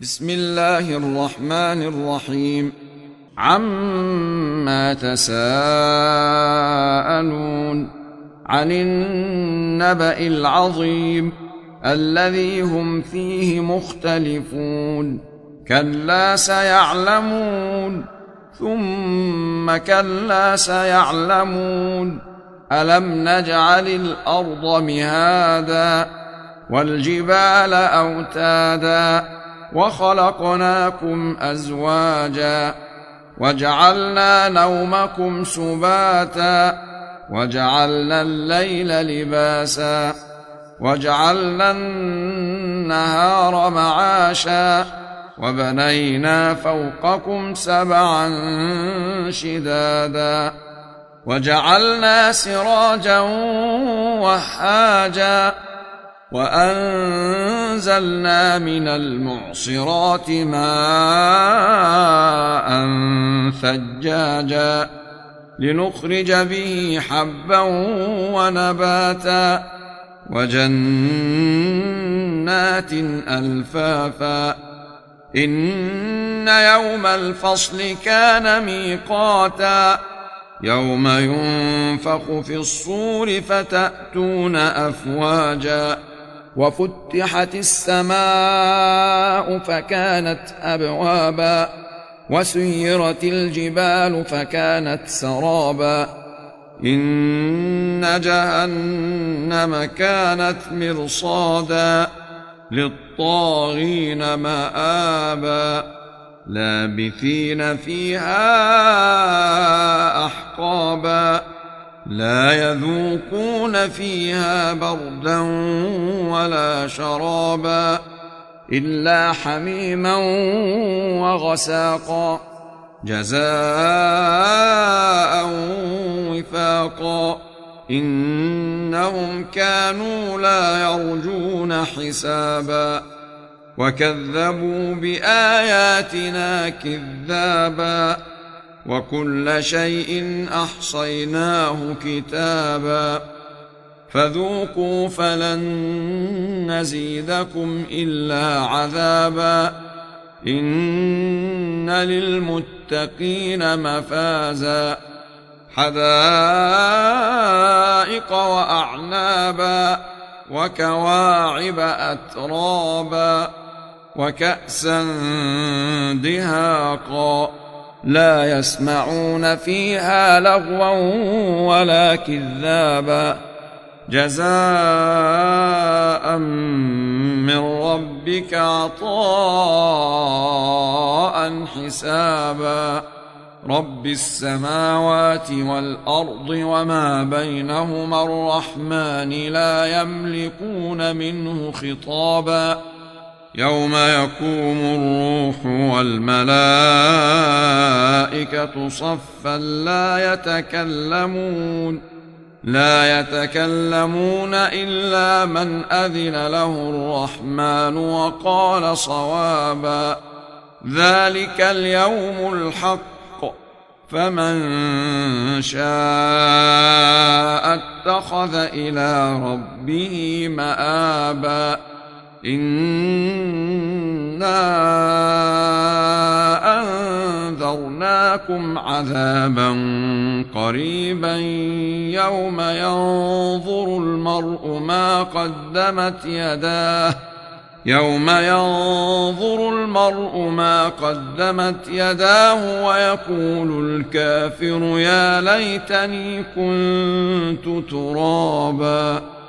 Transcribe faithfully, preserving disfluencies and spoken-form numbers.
بسم الله الرحمن الرحيم. عما تساءلون عن النبأ العظيم الذي هم فيه مختلفون كلا سيعلمون ثم كلا سيعلمون ألم نجعل الأرض مهادا والجبال أوتادا وخلقناكم أزواجا وجعلنا نومكم سباتا وجعلنا الليل لباسا وجعلنا النهار معاشا وبنينا فوقكم سبعا شدادا وجعلنا سراجا وهاجا وأنزلنا من المعصرات ماء ثجاجا لنخرج به حبا ونباتا وجنات ألفافا إن يوم الفصل كان ميقاتا يوم ينفخ في الصور فتأتون أفواجا وفتحت السماء فكانت أبوابا وسيرت الجبال فكانت سرابا إن جهنم كانت مرصادا للطاغين مآبا لابثين فيها أحقابا لا يذوقون فيها بردا ولا شرابا إلا حميما وغساقا جزاء وفاقا إنهم كانوا لا يرجون حسابا وكذبوا بآياتنا كذابا وكل شيء أحصيناه كتابا فذوقوا فلن نزيدكم إلا عذابا إن للمتقين مفازا حدائق وأعنابا وكواعب أترابا وكأسا دهاقا لا يسمعون فيها لغوا ولا كذابا جزاء من ربك عطاء حسابا رب السماوات والأرض وما بينهما الرحمن لا يملكون منه خطابا يوم يقوم الروح والملائكة صفا لا يتكلمون لا يتكلمون إلا من أذن له الرحمن وقال صوابا ذلك اليوم الحق فمن شاء اتخذ إلى ربه مآبا إنا أنذرناكم عذابا قريبا يوم ينظر المرء ما قدمت يداه يوم ينظر المرء ما قدمت يداه ويقول الكافر يا ليتني كنت ترابا.